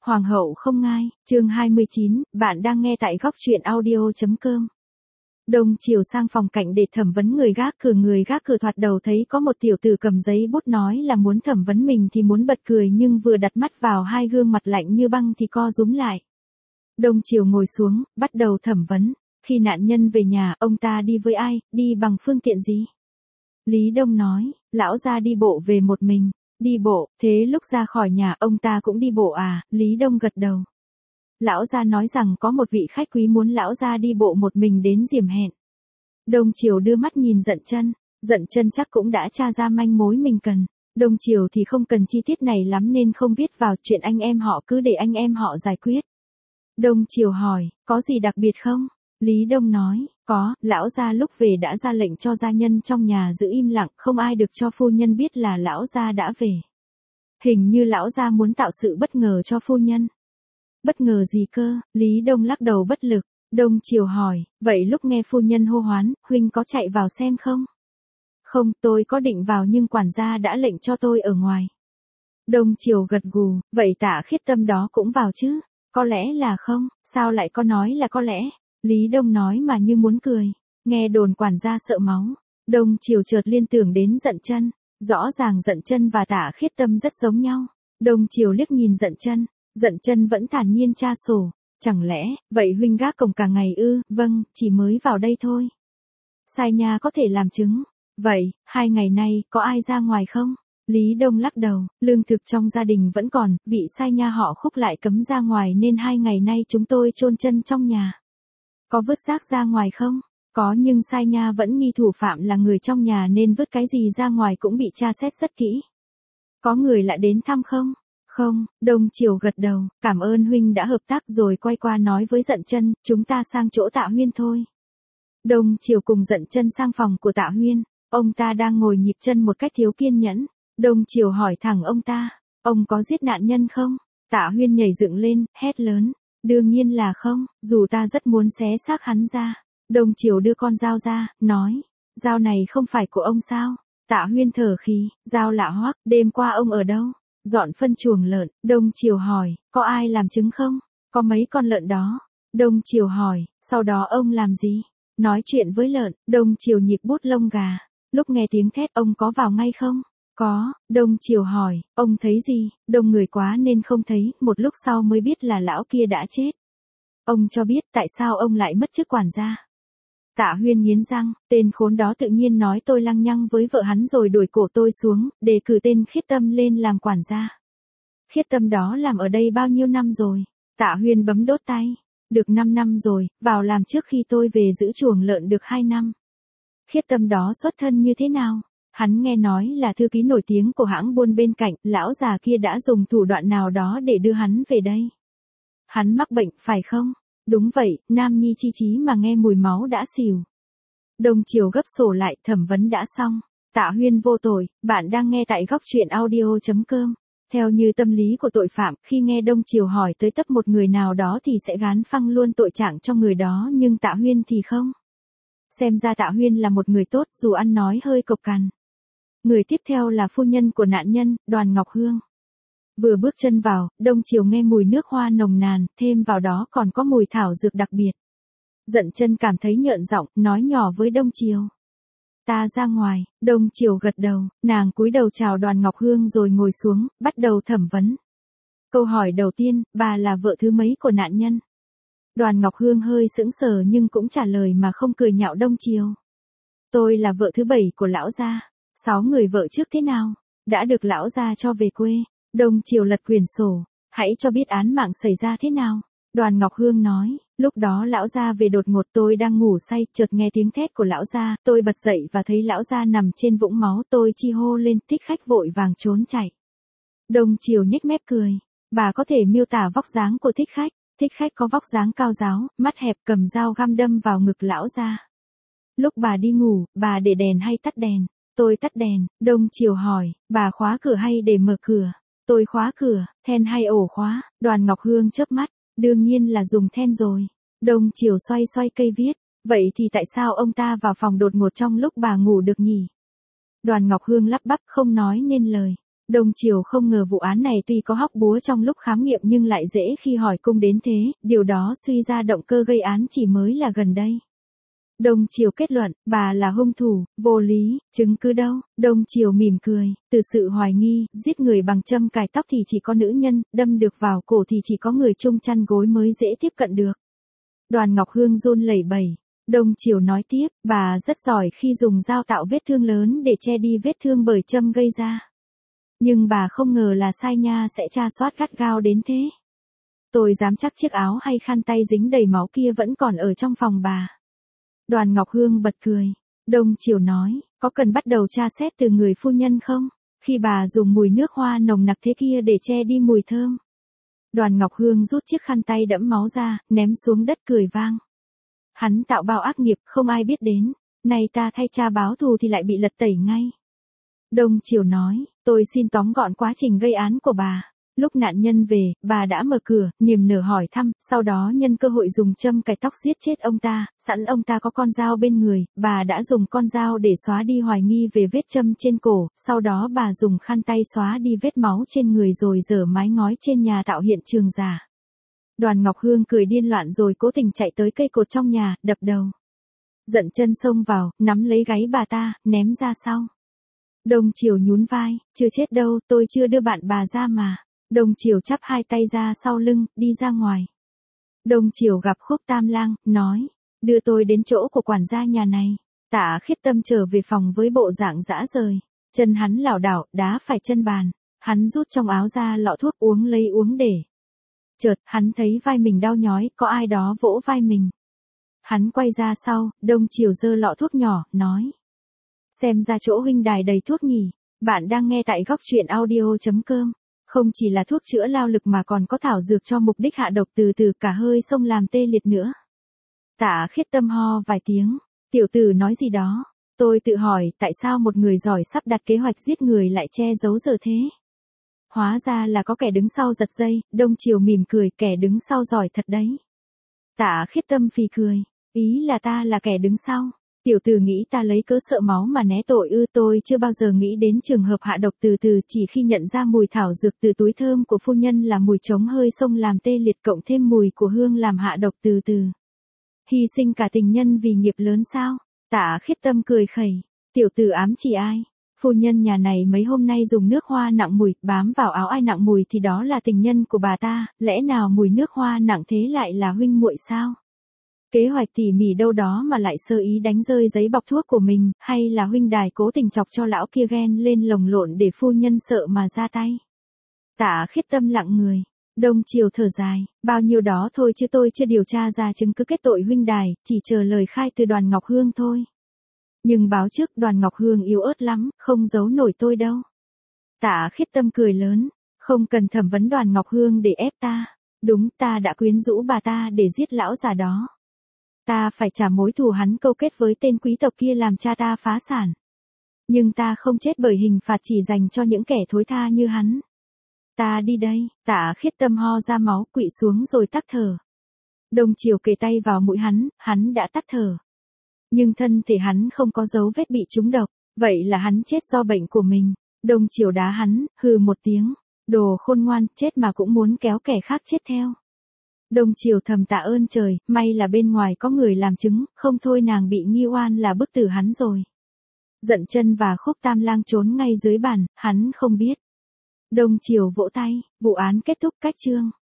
Hoàng hậu không ngai, chương 29, bạn đang nghe tại góc truyện audio.com. Đông chiều sang phòng cạnh để thẩm vấn người gác cửa thoạt đầu thấy có một tiểu tử cầm giấy bút nói là muốn thẩm vấn mình thì muốn bật cười nhưng vừa đặt mắt vào hai gương mặt lạnh như băng thì co rúm lại. Đông chiều ngồi xuống, bắt đầu thẩm vấn. Khi nạn nhân về nhà, ông ta đi với ai, đi bằng phương tiện gì? Lý Đông nói, lão gia đi bộ về một mình. Đi bộ, thế lúc ra khỏi nhà ông ta cũng đi bộ à? Lý Đông gật đầu. Lão gia nói rằng có một vị khách quý muốn lão gia đi bộ một mình đến Diềm Hẹn. Đông Triều đưa mắt nhìn Dận Chân chắc cũng đã tra ra manh mối mình cần. Đông Triều thì không cần chi tiết này lắm nên không viết vào, chuyện anh em họ cứ để anh em họ giải quyết. Đông Triều hỏi, có gì đặc biệt không? Lý Đông nói, có, lão gia lúc về đã ra lệnh cho gia nhân trong nhà giữ im lặng, không ai được cho phu nhân biết là lão gia đã về. Hình như lão gia muốn tạo sự bất ngờ cho phu nhân. Bất ngờ gì cơ? Lý Đông lắc đầu bất lực. Đông Triều hỏi, vậy lúc nghe phu nhân hô hoán, huynh có chạy vào xem không? Không, tôi có định vào nhưng quản gia đã lệnh cho tôi ở ngoài. Đông Triều gật gù, vậy Tạ Khiết Tâm đó cũng vào chứ? Có lẽ là không, sao lại có nói là có lẽ? Lý Đông nói mà như muốn cười. Nghe đồn quản gia sợ máu. Đông Triều chợt liên tưởng đến Dận Chân. Rõ ràng Dận Chân và Tạ Khiết Tâm rất giống nhau. Đông Triều liếc nhìn Dận Chân vẫn thản nhiên tra sổ. Chẳng lẽ, vậy huynh gác cổng cả ngày ư? Vâng, chỉ mới vào đây thôi. Sai nha có thể làm chứng. Vậy, 2 ngày nay, có ai ra ngoài không? Lý Đông lắc đầu, lương thực trong gia đình vẫn còn, vị sai nha họ Khúc lại cấm ra ngoài nên 2 ngày nay chúng tôi chôn chân trong nhà. Có vứt rác ra ngoài không? Có, nhưng sai nha vẫn nghi thủ phạm là người trong nhà nên vứt cái gì ra ngoài cũng bị tra xét rất kỹ. Có người lạ đến thăm không? Không. Đông Triều gật đầu, cảm ơn huynh đã hợp tác, rồi quay qua nói với Dận Chân, chúng ta sang chỗ Tạ Huyên thôi. Đông Triều cùng Dận Chân sang phòng của Tạ Huyên, ông ta đang ngồi nhịp chân một cách thiếu kiên nhẫn. Đông Triều hỏi thẳng ông ta, ông có giết nạn nhân không? Tạ Huyên nhảy dựng lên, hét lớn, đương nhiên là không, dù ta rất muốn xé xác hắn ra. Đông Triều đưa con dao ra, nói, dao này không phải của ông sao? Tạ Huyên thở khí, dao lạ hoắc, đêm qua ông ở đâu? Dọn phân chuồng lợn. Đông Triều hỏi, có ai làm chứng không? Có mấy con lợn đó. Đông Triều hỏi, sau đó ông làm gì? Nói chuyện với lợn. Đông Triều nhịp bút lông gà. Lúc nghe tiếng thét ông có vào ngay không? Có. Đông Triều hỏi, ông thấy gì? Đông người quá nên không thấy, một lúc sau mới biết là lão kia đã chết. Ông cho biết tại sao ông lại mất chức quản gia. Tạ Huyên nghiến răng, tên khốn đó tự nhiên nói tôi lăng nhăng với vợ hắn rồi đuổi cổ tôi xuống, để cử tên Khiết Tâm lên làm quản gia. Khiết Tâm đó làm ở đây bao nhiêu năm rồi? Tạ Huyên bấm đốt tay. Được 5 năm rồi, vào làm trước khi tôi về giữ chuồng lợn được 2 năm. Khiết Tâm đó xuất thân như thế nào? Hắn nghe nói là thư ký nổi tiếng của hãng buôn bên cạnh, lão già kia đã dùng thủ đoạn nào đó để đưa hắn về đây. Hắn mắc bệnh, phải không? Đúng vậy, nam nhi chi chí mà nghe mùi máu đã xỉu. Đông Triều gấp sổ lại, thẩm vấn đã xong. Tạ Huyên vô tội, bạn đang nghe tại góc truyện audio.com. Theo như tâm lý của tội phạm, khi nghe Đông Triều hỏi tới tấp một người nào đó thì sẽ gán phăng luôn tội trạng cho người đó, nhưng Tạ Huyên thì không. Xem ra Tạ Huyên là một người tốt dù ăn nói hơi cộc cằn. Người tiếp theo là phu nhân của nạn nhân, Đoàn Ngọc Hương. Vừa bước chân vào, Đông Triều nghe mùi nước hoa nồng nàn, thêm vào đó còn có mùi thảo dược đặc biệt. Dận Chân cảm thấy nhợn giọng, nói nhỏ với Đông Triều. Ta ra ngoài. Đông Triều gật đầu, nàng cúi đầu chào Đoàn Ngọc Hương rồi ngồi xuống, bắt đầu thẩm vấn. Câu hỏi đầu tiên, bà là vợ thứ mấy của nạn nhân? Đoàn Ngọc Hương hơi sững sờ nhưng cũng trả lời mà không cười nhạo Đông Triều. Tôi là vợ thứ 7 của lão gia. 6 người vợ trước thế nào? Đã được lão gia cho về quê. Đông Triều lật quyển sổ, hãy cho biết án mạng xảy ra thế nào. Đoàn Ngọc Hương nói, lúc đó lão gia về đột ngột, tôi đang ngủ say, chợt nghe tiếng thét của lão gia, tôi bật dậy và thấy lão gia nằm trên vũng máu, tôi chi hô lên, Thích Khách vội vàng trốn chạy. Đông Triều nhếch mép cười, bà có thể miêu tả vóc dáng của Thích Khách? Thích Khách có vóc dáng cao ráo, mắt hẹp, cầm dao găm đâm vào ngực lão gia. Lúc bà đi ngủ, bà để đèn hay tắt đèn? Tôi tắt đèn. Đông Triều hỏi, bà khóa cửa hay để mở cửa? Tôi khóa cửa. Then hay ổ khóa? Đoàn Ngọc Hương chớp mắt, đương nhiên là dùng then rồi. Đông Triều xoay xoay cây viết, vậy thì tại sao ông ta vào phòng đột ngột trong lúc bà ngủ được nhỉ? Đoàn Ngọc Hương lắp bắp không nói nên lời. Đông Triều không ngờ vụ án này tuy có hóc búa trong lúc khám nghiệm nhưng lại dễ khi hỏi cung đến thế, điều đó suy ra động cơ gây án chỉ mới là gần đây. Đông Triều kết luận, bà là hung thủ, vô lý, chứng cứ đâu? Đông Triều mỉm cười, từ sự hoài nghi, giết người bằng châm cài tóc thì chỉ có nữ nhân, đâm được vào cổ thì chỉ có người chung chăn gối mới dễ tiếp cận được. Đoàn Ngọc Hương run lẩy bẩy. Đông Triều nói tiếp, bà rất giỏi khi dùng dao tạo vết thương lớn để che đi vết thương bởi châm gây ra. Nhưng bà không ngờ là sai nha sẽ tra soát gắt gao đến thế. Tôi dám chắc chiếc áo hay khăn tay dính đầy máu kia vẫn còn ở trong phòng bà. Đoàn Ngọc Hương bật cười. Đông Triều nói, có cần bắt đầu tra xét từ người phu nhân không? Khi bà dùng mùi nước hoa nồng nặc thế kia để che đi mùi thơm. Đoàn Ngọc Hương rút chiếc khăn tay đẫm máu ra, ném xuống đất cười vang. Hắn tạo bao ác nghiệp không ai biết đến, nay ta thay cha báo thù thì lại bị lật tẩy ngay. Đông Triều nói, tôi xin tóm gọn quá trình gây án của bà. Lúc nạn nhân về, bà đã mở cửa, niềm nở hỏi thăm, sau đó nhân cơ hội dùng châm cài tóc giết chết ông ta, sẵn ông ta có con dao bên người, bà đã dùng con dao để xóa đi hoài nghi về vết châm trên cổ, sau đó bà dùng khăn tay xóa đi vết máu trên người rồi dở mái ngói trên nhà tạo hiện trường giả. Đoàn Ngọc Hương cười điên loạn rồi cố tình chạy tới cây cột trong nhà, đập đầu. Giận chân xông vào, nắm lấy gáy bà ta, ném ra sau. Đông Triều nhún vai, chưa chết đâu, tôi chưa đưa bạn bà ra mà. Đông Triều chắp hai tay ra sau lưng, đi ra ngoài. Đông Triều gặp Khúc Tam Lang, nói, đưa tôi đến chỗ của quản gia nhà này. Tạ Khiết Tâm trở về phòng với bộ dạng dã rời. Chân hắn lảo đảo, đá phải chân bàn. Hắn rút trong áo ra lọ thuốc uống lấy uống để. Chợt, hắn thấy vai mình đau nhói, có ai đó vỗ vai mình. Hắn quay ra sau, Đông Triều giơ lọ thuốc nhỏ, nói. Xem ra chỗ huynh đài đầy thuốc nhỉ. Bạn đang nghe tại góc truyện audio.com. Không chỉ là thuốc chữa lao lực mà còn có thảo dược cho mục đích hạ độc từ từ cả hơi sông làm tê liệt nữa. Tạ Khiết Tâm ho vài tiếng. Tiểu tử nói gì đó. Tôi tự hỏi tại sao một người giỏi sắp đặt kế hoạch giết người lại che giấu giờ thế. Hóa ra là có kẻ đứng sau giật dây. Đông Triều mỉm cười, kẻ đứng sau giỏi thật đấy. Tạ Khiết Tâm phì cười. Ý là ta là kẻ đứng sau. Tiểu tử nghĩ ta lấy cớ sợ máu mà né tội ư? Tôi chưa bao giờ nghĩ đến trường hợp hạ độc từ từ, chỉ khi nhận ra mùi thảo dược từ túi thơm của phu nhân là mùi chống hơi sông làm tê liệt cộng thêm mùi của hương làm hạ độc từ từ. Hy sinh cả tình nhân vì nghiệp lớn sao? Tạ Khiết Tâm cười khẩy. Tiểu tử ám chỉ ai? Phu nhân nhà này mấy hôm nay dùng nước hoa nặng mùi, bám vào áo ai nặng mùi thì đó là tình nhân của bà ta, lẽ nào mùi nước hoa nặng thế lại là huynh muội sao? Kế hoạch tỉ mỉ đâu đó mà lại sơ ý đánh rơi giấy bọc thuốc của mình, hay là huynh đài cố tình chọc cho lão kia ghen lên lồng lộn để phu nhân sợ mà ra tay. Tạ Khiết Tâm lặng người. Đông Triều thở dài, bao nhiêu đó thôi chứ tôi chưa điều tra ra chứng cứ kết tội huynh đài, chỉ chờ lời khai từ Đoàn Ngọc Hương thôi. Nhưng báo trước Đoàn Ngọc Hương yếu ớt lắm, không giấu nổi tôi đâu. Tạ Khiết Tâm cười lớn, không cần thẩm vấn Đoàn Ngọc Hương để ép ta. Đúng, ta đã quyến rũ bà ta để giết lão già đó. Ta phải trả mối thù hắn câu kết với tên quý tộc kia làm cha ta phá sản. Nhưng ta không chết bởi hình phạt chỉ dành cho những kẻ thối tha như hắn. Ta đi đây. Tạ Khiết Tâm ho ra máu, quỵ xuống rồi tắc thở. Đông Triều kề tay vào mũi hắn đã tắt thở. Nhưng thân thể hắn không có dấu vết bị trúng độc, vậy là hắn chết do bệnh của mình. Đông Triều đá hắn, hừ một tiếng. Đồ khôn ngoan, chết mà cũng muốn kéo kẻ khác chết theo. Đông Triều thầm tạ ơn trời, may là bên ngoài có người làm chứng, không thôi nàng bị nghi oan là bức tử hắn rồi. Giận chân và Khúc Tam Lang trốn ngay dưới bàn, hắn không biết. Đông Triều vỗ tay, vụ án kết thúc cách chương.